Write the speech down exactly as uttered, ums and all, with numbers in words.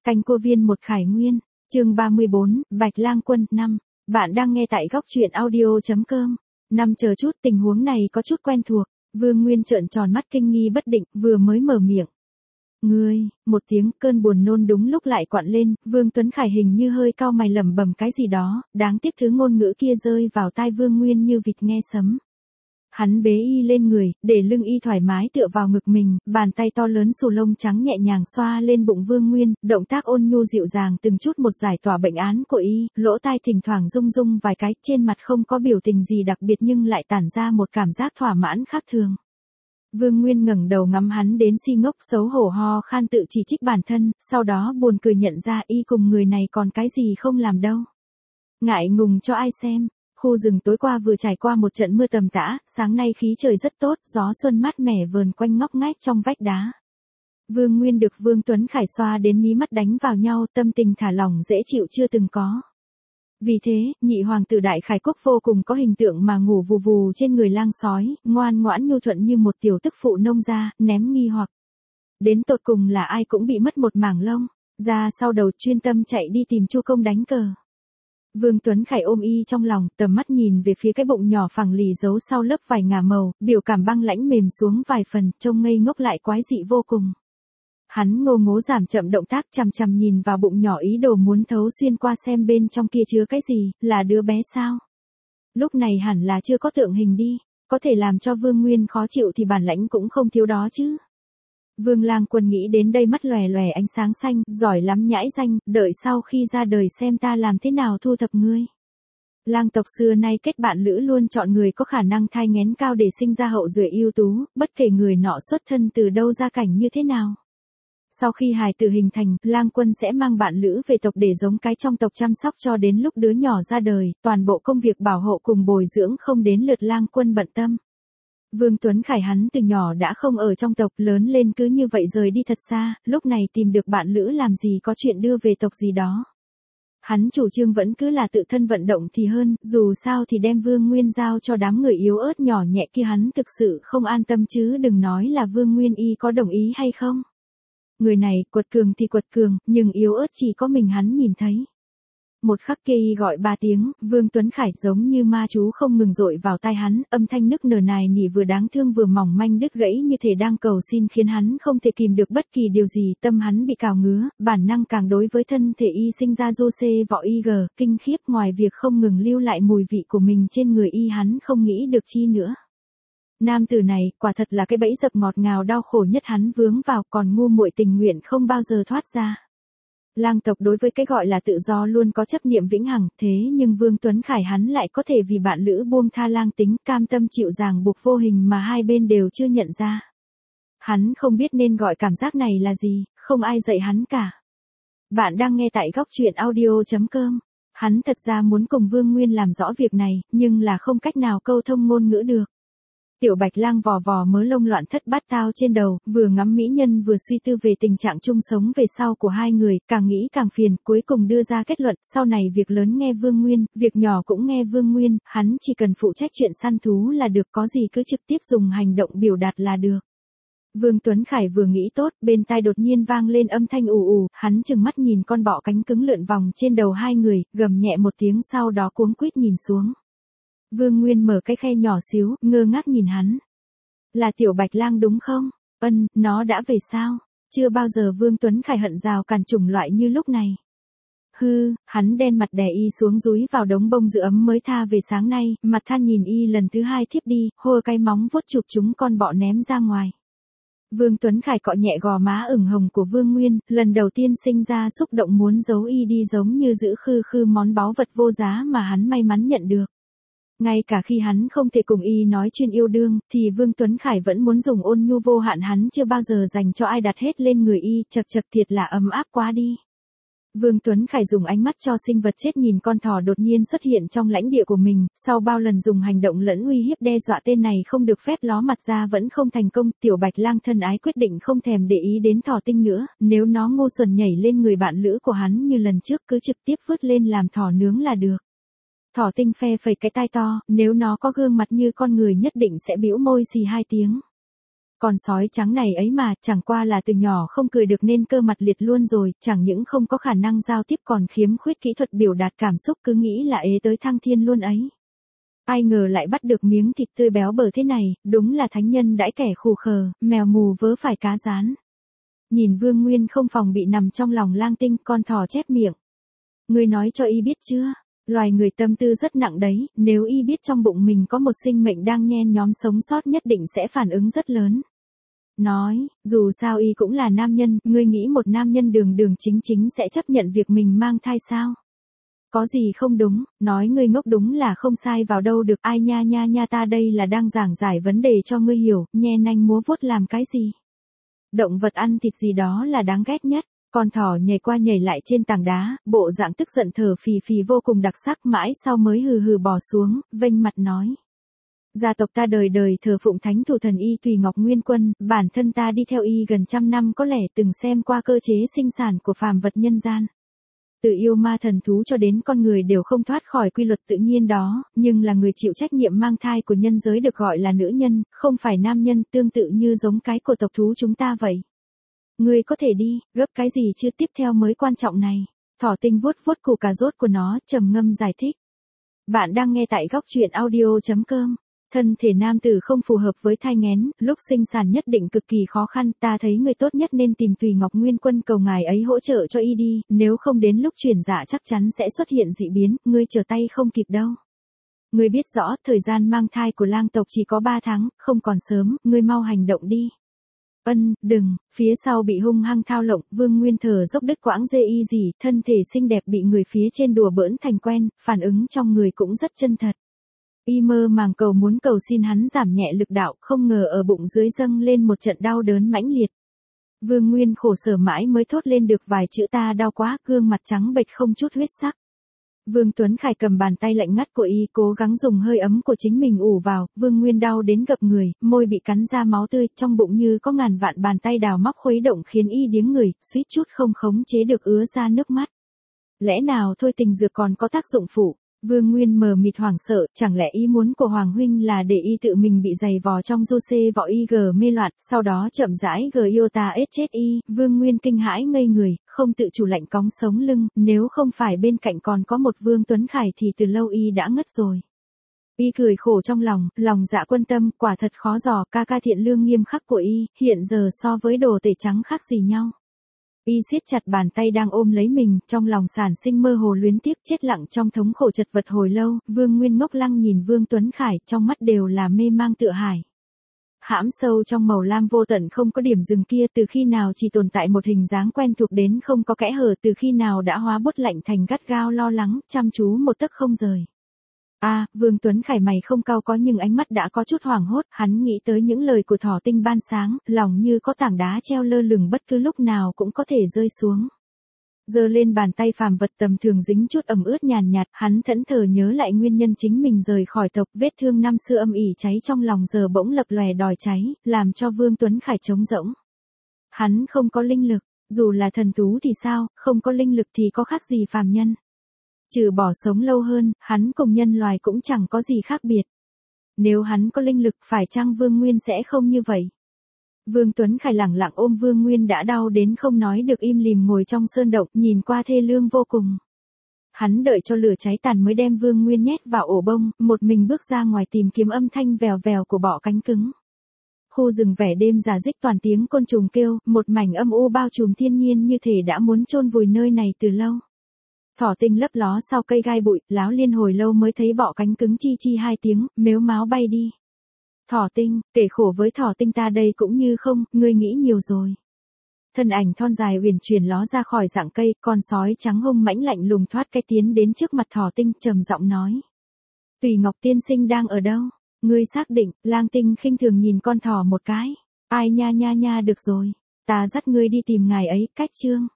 Canh Cua Viên một Khải Nguyên, chương ba mươi bốn, Bạch Lang Quân, năm. Bạn đang nghe tại góc truyện audio.com. Năm chờ chút, tình huống này có chút quen thuộc. Vương Nguyên trợn tròn mắt kinh nghi bất định, vừa mới mở miệng. Ngươi, một tiếng cơn buồn nôn đúng lúc lại quặn lên, Vương Tuấn Khải hình như hơi cau mày lẩm bẩm cái gì đó, đáng tiếc thứ ngôn ngữ kia rơi vào tai Vương Nguyên như vịt nghe sấm. Hắn bế y lên người, để lưng y thoải mái tựa vào ngực mình, bàn tay to lớn xù lông trắng nhẹ nhàng xoa lên bụng Vương Nguyên, động tác ôn nhu dịu dàng từng chút một giải tỏa bệnh án của y, lỗ tai thỉnh thoảng rung rung vài cái, trên mặt không có biểu tình gì đặc biệt nhưng lại tản ra một cảm giác thỏa mãn khác thường. Vương Nguyên ngẩng đầu ngắm hắn đến si ngốc, xấu hổ ho khan tự chỉ trích bản thân, sau đó buồn cười nhận ra y cùng người này còn cái gì không làm đâu. Ngại ngùng cho ai xem. Khu rừng tối qua vừa trải qua một trận mưa tầm tã, sáng nay khí trời rất tốt, gió xuân mát mẻ vờn quanh ngóc ngách trong vách đá. Vương Nguyên được Vương Tuấn Khải xoa đến mí mắt đánh vào nhau, tâm tình thả lỏng dễ chịu chưa từng có. Vì thế, nhị hoàng tử Đại Khải Quốc vô cùng có hình tượng mà ngủ vù vù trên người lang sói, ngoan ngoãn nhu thuận như một tiểu tức phụ nông gia, ném nghi hoặc. Đến tột cùng là ai cũng bị mất một mảng lông, ra sau đầu chuyên tâm chạy đi tìm Chu Công đánh cờ. Vương Tuấn Khải ôm y trong lòng, tầm mắt nhìn về phía cái bụng nhỏ phẳng lì giấu sau lớp vải ngả màu, biểu cảm băng lãnh mềm xuống vài phần, trông ngây ngốc lại quái dị vô cùng. Hắn ngô ngố giảm chậm động tác, chằm chằm nhìn vào bụng nhỏ ý đồ muốn thấu xuyên qua xem bên trong kia chứa cái gì, là đứa bé sao? Lúc này hẳn là chưa có tượng hình đi, có thể làm cho Vương Nguyên khó chịu thì bản lãnh cũng không thiếu đó chứ. Vương Lang Quân nghĩ đến đây mắt lòe lòe ánh sáng xanh, giỏi lắm nhãi danh, đợi sau khi ra đời xem ta làm thế nào thu thập ngươi. Lang tộc xưa nay kết bạn lữ luôn chọn người có khả năng thai nghén cao để sinh ra hậu duệ ưu tú, bất kể người nọ xuất thân từ đâu gia cảnh như thế nào. Sau khi hài tử hình thành, Lang Quân sẽ mang bạn lữ về tộc để giống cái trong tộc chăm sóc cho đến lúc đứa nhỏ ra đời, toàn bộ công việc bảo hộ cùng bồi dưỡng không đến lượt Lang Quân bận tâm. Vương Tuấn Khải hắn từ nhỏ đã không ở trong tộc, lớn lên cứ như vậy rời đi thật xa, lúc này tìm được bạn lữ làm gì có chuyện đưa về tộc gì đó. Hắn chủ trương vẫn cứ là tự thân vận động thì hơn, dù sao thì đem Vương Nguyên giao cho đám người yếu ớt nhỏ nhẹ kia hắn thực sự không an tâm chứ đừng nói là Vương Nguyên y có đồng ý hay không. Người này quật cường thì quật cường, nhưng yếu ớt chỉ có mình hắn nhìn thấy. Một khắc kia y gọi ba tiếng, Vương Tuấn Khải giống như ma chú không ngừng dội vào tai hắn, âm thanh nức nở nài nỉ vừa đáng thương vừa mỏng manh đứt gãy như thể đang cầu xin khiến hắn không thể kìm được bất kỳ điều gì, tâm hắn bị cào ngứa, bản năng càng đối với thân thể y sinh ra dô xê vọ y gờ, kinh khiếp ngoài việc không ngừng lưu lại mùi vị của mình trên người y hắn không nghĩ được chi nữa. Nam tử này, quả thật là cái bẫy dập ngọt ngào đau khổ nhất hắn vướng vào, còn ngu muội tình nguyện không bao giờ thoát ra. Lang tộc đối với cái gọi là tự do luôn có chấp niệm vĩnh hằng, thế nhưng Vương Tuấn Khải hắn lại có thể vì bạn lữ buông tha lang tính, cam tâm chịu ràng buộc vô hình mà hai bên đều chưa nhận ra. Hắn không biết nên gọi cảm giác này là gì, không ai dạy hắn cả. Bạn đang nghe tại góc truyện audio.com. Hắn thật ra muốn cùng Vương Nguyên làm rõ việc này, nhưng là không cách nào câu thông ngôn ngữ được. Tiểu Bạch Lang vò vò mớ lông loạn thất bát tao trên đầu, vừa ngắm mỹ nhân vừa suy tư về tình trạng chung sống về sau của hai người, càng nghĩ càng phiền, cuối cùng đưa ra kết luận, sau này việc lớn nghe Vương Nguyên, việc nhỏ cũng nghe Vương Nguyên, hắn chỉ cần phụ trách chuyện săn thú là được, có gì cứ trực tiếp dùng hành động biểu đạt là được. Vương Tuấn Khải vừa nghĩ tốt, bên tai đột nhiên vang lên âm thanh ù ù, hắn chừng mắt nhìn con bọ cánh cứng lượn vòng trên đầu hai người, gầm nhẹ một tiếng sau đó cuống quýt nhìn xuống. Vương Nguyên mở cái khe nhỏ xíu, ngơ ngác nhìn hắn. Là Tiểu Bạch Lang đúng không? Ân, nó đã về sao? Chưa bao giờ Vương Tuấn Khải hận rào cản chủng loại như lúc này. Hư, hắn đen mặt đè y xuống dúi vào đống bông giữ ấm mới tha về sáng nay, mặt than nhìn y lần thứ hai thiếp đi, hô cái móng vuốt chụp chúng con bọ ném ra ngoài. Vương Tuấn Khải cọ nhẹ gò má ửng hồng của Vương Nguyên, lần đầu tiên sinh ra xúc động muốn giấu y đi giống như giữ khư khư món báu vật vô giá mà hắn may mắn nhận được. Ngay cả khi hắn không thể cùng y nói chuyện yêu đương, thì Vương Tuấn Khải vẫn muốn dùng ôn nhu vô hạn hắn chưa bao giờ dành cho ai đặt hết lên người y, chật chật thiệt là ấm áp quá đi. Vương Tuấn Khải dùng ánh mắt cho sinh vật chết nhìn con thỏ đột nhiên xuất hiện trong lãnh địa của mình, sau bao lần dùng hành động lẫn uy hiếp đe dọa tên này không được phép ló mặt ra vẫn không thành công, Tiểu Bạch Lang thân ái quyết định không thèm để ý đến thỏ tinh nữa, nếu nó ngu xuẩn nhảy lên người bạn lữ của hắn như lần trước cứ trực tiếp vứt lên làm thỏ nướng là được. Thỏ tinh phe phẩy cái tai to, nếu nó có gương mặt như con người nhất định sẽ bĩu môi xì hai tiếng. Con sói trắng này ấy mà, chẳng qua là từ nhỏ không cười được nên cơ mặt liệt luôn rồi, chẳng những không có khả năng giao tiếp còn khiếm khuyết kỹ thuật biểu đạt cảm xúc, cứ nghĩ là ế tới thăng thiên luôn ấy. Ai ngờ lại bắt được miếng thịt tươi béo bở thế này, đúng là thánh nhân đãi kẻ khù khờ, mèo mù vớ phải cá rán. Nhìn Vương Nguyên không phòng bị nằm trong lòng Lang Tinh, con thỏ chép miệng. Ngươi nói cho y biết chưa? Loài người tâm tư rất nặng đấy, nếu y biết trong bụng mình có một sinh mệnh đang nhen nhóm sống sót nhất định sẽ phản ứng rất lớn. Nói, dù sao y cũng là nam nhân, ngươi nghĩ một nam nhân đường đường chính chính sẽ chấp nhận việc mình mang thai sao? Có gì không đúng, nói ngươi ngốc đúng là không sai vào đâu được, ai nha nha nha, ta đây là đang giảng giải vấn đề cho ngươi hiểu, nhe nanh múa vuốt làm cái gì? Động vật ăn thịt gì đó là đáng ghét nhất. Con thỏ nhảy qua nhảy lại trên tảng đá, bộ dạng tức giận thở phì phì vô cùng đặc sắc, mãi sau mới hừ hừ bò xuống, vênh mặt nói. Gia tộc ta đời đời thờ phụng thánh thủ thần y Tùy Ngọc Nguyên Quân, bản thân ta đi theo y gần trăm năm, có lẽ từng xem qua cơ chế sinh sản của phàm vật nhân gian. Từ yêu ma thần thú cho đến con người đều không thoát khỏi quy luật tự nhiên đó, nhưng là người chịu trách nhiệm mang thai của nhân giới được gọi là nữ nhân, không phải nam nhân, tương tự như giống cái của tộc thú chúng ta vậy. Ngươi có thể đi, gấp cái gì chưa, tiếp theo mới quan trọng này. Thỏ Tinh vuốt vuốt củ cà rốt của nó, trầm ngâm giải thích. Bạn đang nghe tại góc truyện audio chấm com. Thân thể nam tử không phù hợp với thai nghén, lúc sinh sản nhất định cực kỳ khó khăn, ta thấy người tốt nhất nên tìm Tùy Ngọc Nguyên Quân cầu ngài ấy hỗ trợ cho y đi, nếu không đến lúc chuyển dạ chắc chắn sẽ xuất hiện dị biến, ngươi trở tay không kịp đâu. Ngươi biết rõ, thời gian mang thai của lang tộc chỉ có ba tháng, không còn sớm, ngươi mau hành động đi. Ân, đừng, phía sau bị hung hăng thao lộng, Vương Nguyên thở dốc đứt quãng dê y gì, thân thể xinh đẹp bị người phía trên đùa bỡn thành quen, phản ứng trong người cũng rất chân thật. Y mơ màng cầu muốn cầu xin hắn giảm nhẹ lực đạo, không ngờ ở bụng dưới dâng lên một trận đau đớn mãnh liệt. Vương Nguyên khổ sở mãi mới thốt lên được vài chữ ta đau quá, gương mặt trắng bệch không chút huyết sắc. Vương Tuấn Khải cầm bàn tay lạnh ngắt của y, cố gắng dùng hơi ấm của chính mình ủ vào, Vương Nguyên đau đến gập người, môi bị cắn ra máu tươi, trong bụng như có ngàn vạn bàn tay đào móc khuấy động khiến y điếng người, suýt chút không khống chế được ứa ra nước mắt. Lẽ nào thôi tình dược còn có tác dụng phụ? Vương Nguyên mờ mịt hoảng sợ, chẳng lẽ ý muốn của Hoàng huynh là để y tự mình bị giày vò trong du xê võ y gờ mê loạn, sau đó chậm rãi gờ iota ết chết y, Vương Nguyên kinh hãi ngây người, không tự chủ lạnh cóng sống lưng, nếu không phải bên cạnh còn có một Vương Tuấn Khải thì từ lâu y đã ngất rồi. Y cười khổ trong lòng, lòng dạ quân tâm, quả thật khó dò, ca ca thiện lương nghiêm khắc của y, hiện giờ so với đồ tể trắng khác gì nhau. Y siết chặt bàn tay đang ôm lấy mình, trong lòng sản sinh mơ hồ luyến tiếc, chết lặng trong thống khổ chật vật hồi lâu, Vương Nguyên ngốc lăng nhìn Vương Tuấn Khải, trong mắt đều là mê mang tựa hải. Hãm sâu trong màu lam vô tận không có điểm dừng kia, từ khi nào chỉ tồn tại một hình dáng quen thuộc đến không có kẽ hở, từ khi nào đã hóa bút lạnh thành gắt gao lo lắng, chăm chú một tấc không rời. A, à, Vương Tuấn Khải mày không cau có nhưng ánh mắt đã có chút hoảng hốt, hắn nghĩ tới những lời của Thỏ Tinh ban sáng, lòng như có tảng đá treo lơ lửng bất cứ lúc nào cũng có thể rơi xuống. Giơ lên bàn tay phàm vật tầm thường dính chút ẩm ướt nhàn nhạt, hắn thẫn thờ nhớ lại nguyên nhân chính mình rời khỏi tộc, vết thương năm xưa âm ỉ cháy trong lòng giờ bỗng lập lòe đòi cháy, làm cho Vương Tuấn Khải trống rỗng. Hắn không có linh lực, dù là thần thú thì sao, không có linh lực thì có khác gì phàm nhân. Trừ bỏ sống lâu hơn, hắn cùng nhân loài cũng chẳng có gì khác biệt. Nếu hắn có linh lực phải chăng Vương Nguyên sẽ không như vậy? Vương Tuấn Khải lẳng lặng ôm Vương Nguyên đã đau đến không nói được, im lìm ngồi trong sơn động, nhìn qua thê lương vô cùng. Hắn đợi cho lửa cháy tàn mới đem Vương Nguyên nhét vào ổ bông, một mình bước ra ngoài tìm kiếm âm thanh vèo vèo của bọ cánh cứng. Khu rừng vẻ đêm rả rích toàn tiếng côn trùng kêu, một mảnh âm u bao trùm thiên nhiên như thể đã muốn chôn vùi nơi này từ lâu. Thỏ Tinh lấp ló sau cây gai bụi, láo liên hồi lâu mới thấy bọ cánh cứng chi chi hai tiếng, mếu máo bay đi. Thỏ Tinh, kể khổ với Thỏ Tinh ta đây cũng như không, ngươi nghĩ nhiều rồi. Thân ảnh thon dài uyển chuyển ló ra khỏi rặng cây, con sói trắng hung mãnh lạnh lùng thoát cái tiến đến trước mặt Thỏ Tinh, trầm giọng nói. Tùy Ngọc tiên sinh đang ở đâu? Ngươi xác định? Lang Tinh khinh thường nhìn con thỏ một cái. Ai nha nha nha, được rồi, ta dắt ngươi đi tìm ngài ấy, cách chương.